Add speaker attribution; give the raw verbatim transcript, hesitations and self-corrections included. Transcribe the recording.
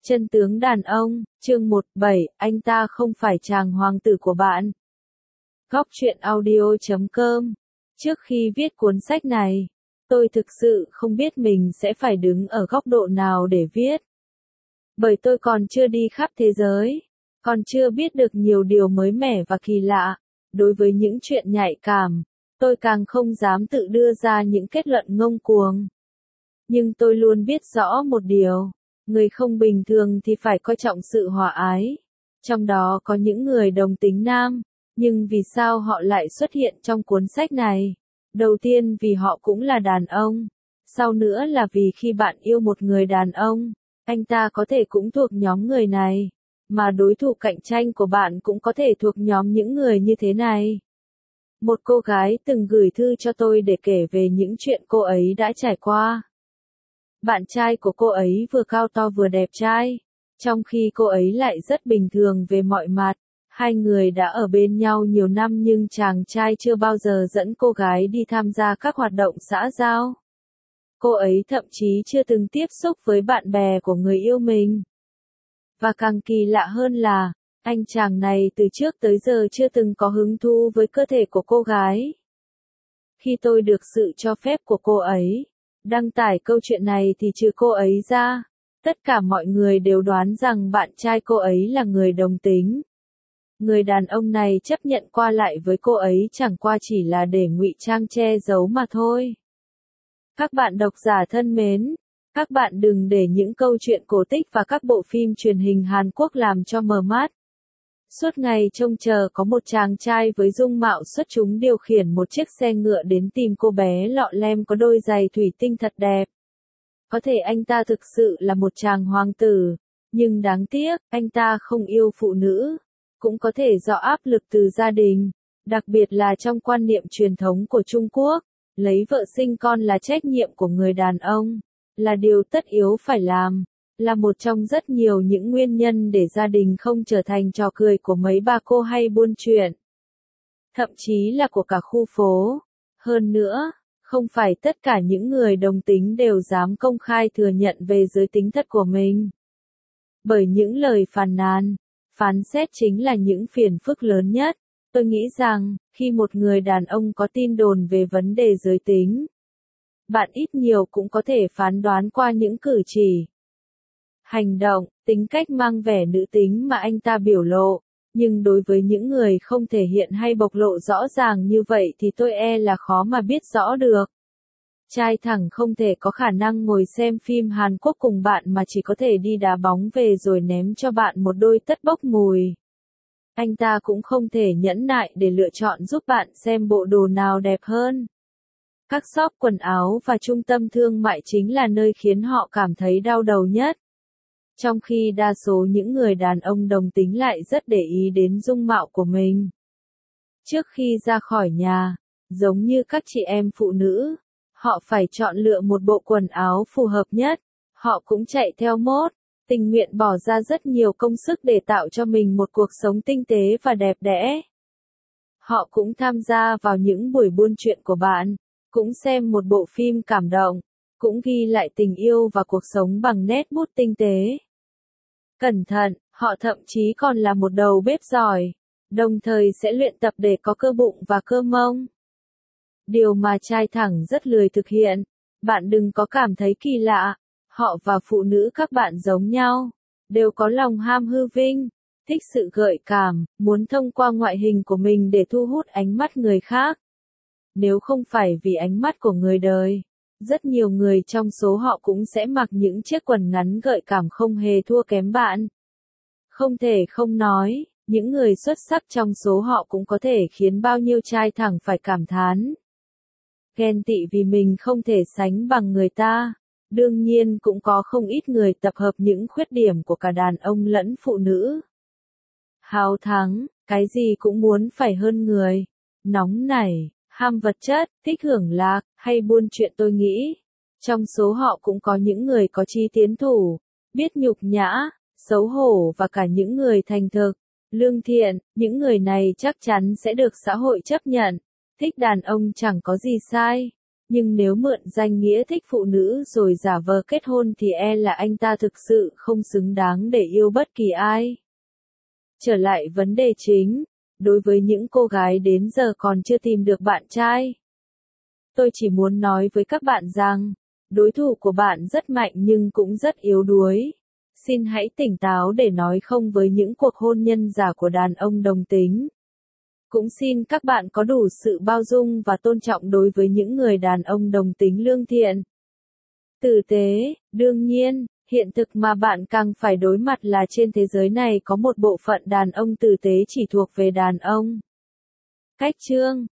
Speaker 1: Chân tướng đàn ông, chương một bảy, anh ta không phải chàng hoàng tử của bạn. Góc truyện audio chấm com. Trước khi viết cuốn sách này, tôi thực sự không biết mình sẽ phải đứng ở góc độ nào để viết. Bởi tôi còn chưa đi khắp thế giới, còn chưa biết được nhiều điều mới mẻ và kỳ lạ. Đối với những chuyện nhạy cảm, tôi càng không dám tự đưa ra những kết luận ngông cuồng. Nhưng tôi luôn biết rõ một điều. Người không bình thường thì phải coi trọng sự hòa ái. Trong đó có những người đồng tính nam, nhưng vì sao họ lại xuất hiện trong cuốn sách này? Đầu tiên vì họ cũng là đàn ông. Sau nữa là vì khi bạn yêu một người đàn ông, anh ta có thể cũng thuộc nhóm người này. Mà đối thủ cạnh tranh của bạn cũng có thể thuộc nhóm những người như thế này. Một cô gái từng gửi thư cho tôi để kể về những chuyện cô ấy đã trải qua. Bạn trai của cô ấy vừa cao to vừa đẹp trai, trong khi cô ấy lại rất bình thường về mọi mặt. Hai người đã ở bên nhau nhiều năm nhưng chàng trai chưa bao giờ dẫn cô gái đi tham gia các hoạt động xã giao. Cô ấy thậm chí chưa từng tiếp xúc với bạn bè của người yêu mình. Và càng kỳ lạ hơn là, anh chàng này từ trước tới giờ chưa từng có hứng thú với cơ thể của cô gái. Khi tôi được sự cho phép của cô ấy đăng tải câu chuyện này thì trừ cô ấy ra, tất cả mọi người đều đoán rằng bạn trai cô ấy là người đồng tính. Người đàn ông này chấp nhận qua lại với cô ấy chẳng qua chỉ là để ngụy trang che giấu mà thôi. Các bạn độc giả thân mến, các bạn đừng để những câu chuyện cổ tích và các bộ phim truyền hình Hàn Quốc làm cho mờ mắt. Suốt ngày trông chờ có một chàng trai với dung mạo xuất chúng điều khiển một chiếc xe ngựa đến tìm cô bé lọ lem có đôi giày thủy tinh thật đẹp. Có thể anh ta thực sự là một chàng hoàng tử, nhưng đáng tiếc, anh ta không yêu phụ nữ. Cũng có thể do áp lực từ gia đình, đặc biệt là trong quan niệm truyền thống của Trung Quốc, lấy vợ sinh con là trách nhiệm của người đàn ông, là điều tất yếu phải làm. Là một trong rất nhiều những nguyên nhân để gia đình không trở thành trò cười của mấy bà cô hay buôn chuyện. Thậm chí là của cả khu phố. Hơn nữa, không phải tất cả những người đồng tính đều dám công khai thừa nhận về giới tính thật của mình. Bởi những lời phàn nàn, phán xét chính là những phiền phức lớn nhất. Tôi nghĩ rằng, khi một người đàn ông có tin đồn về vấn đề giới tính, bạn ít nhiều cũng có thể phán đoán qua những cử chỉ, hành động, tính cách mang vẻ nữ tính mà anh ta biểu lộ. Nhưng đối với những người không thể hiện hay bộc lộ rõ ràng như vậy thì tôi e là khó mà biết rõ được. Trai thẳng không thể có khả năng ngồi xem phim Hàn Quốc cùng bạn mà chỉ có thể đi đá bóng về rồi ném cho bạn một đôi tất bốc mùi. Anh ta cũng không thể nhẫn nại để lựa chọn giúp bạn xem bộ đồ nào đẹp hơn. Các shop quần áo và trung tâm thương mại chính là nơi khiến họ cảm thấy đau đầu nhất. Trong khi đa số những người đàn ông đồng tính lại rất để ý đến dung mạo của mình. Trước khi ra khỏi nhà, giống như các chị em phụ nữ, họ phải chọn lựa một bộ quần áo phù hợp nhất. Họ cũng chạy theo mốt, tình nguyện bỏ ra rất nhiều công sức để tạo cho mình một cuộc sống tinh tế và đẹp đẽ. Họ cũng tham gia vào những buổi buôn chuyện của bạn, cũng xem một bộ phim cảm động, cũng ghi lại tình yêu và cuộc sống bằng nét bút tinh tế. Cẩn thận, họ thậm chí còn là một đầu bếp giỏi, đồng thời sẽ luyện tập để có cơ bụng và cơ mông. Điều mà trai thẳng rất lười thực hiện. Bạn đừng có cảm thấy kỳ lạ, họ và phụ nữ các bạn giống nhau, đều có lòng ham hư vinh, thích sự gợi cảm, muốn thông qua ngoại hình của mình để thu hút ánh mắt người khác. Nếu không phải vì ánh mắt của người đời, rất nhiều người trong số họ cũng sẽ mặc những chiếc quần ngắn gợi cảm không hề thua kém bạn. Không thể không nói, những người xuất sắc trong số họ cũng có thể khiến bao nhiêu trai thẳng phải cảm thán. Ghen tị vì mình không thể sánh bằng người ta. Đương nhiên cũng có không ít người tập hợp những khuyết điểm của cả đàn ông lẫn phụ nữ. Háo thắng, cái gì cũng muốn phải hơn người. Nóng nảy, ham vật chất, thích hưởng lạc, hay buôn chuyện. Tôi nghĩ, trong số họ cũng có những người có chí tiến thủ, biết nhục nhã, xấu hổ và cả những người thành thực, lương thiện. Những người này chắc chắn sẽ được xã hội chấp nhận. Thích đàn ông chẳng có gì sai, Nhưng nếu mượn danh nghĩa thích phụ nữ rồi giả vờ kết hôn thì e là anh ta thực sự không xứng đáng để yêu bất kỳ ai. Trở lại vấn đề chính, đối với những cô gái đến giờ còn chưa tìm được bạn trai, tôi chỉ muốn nói với các bạn rằng, đối thủ của bạn rất mạnh nhưng cũng rất yếu đuối. Xin hãy tỉnh táo để nói không với những cuộc hôn nhân giả của đàn ông đồng tính. Cũng xin các bạn có đủ sự bao dung và tôn trọng đối với những người đàn ông đồng tính lương thiện, tử tế. Đương nhiên, hiện thực mà bạn càng phải đối mặt là trên thế giới này có một bộ phận đàn ông tử tế chỉ thuộc về đàn ông. Cách chương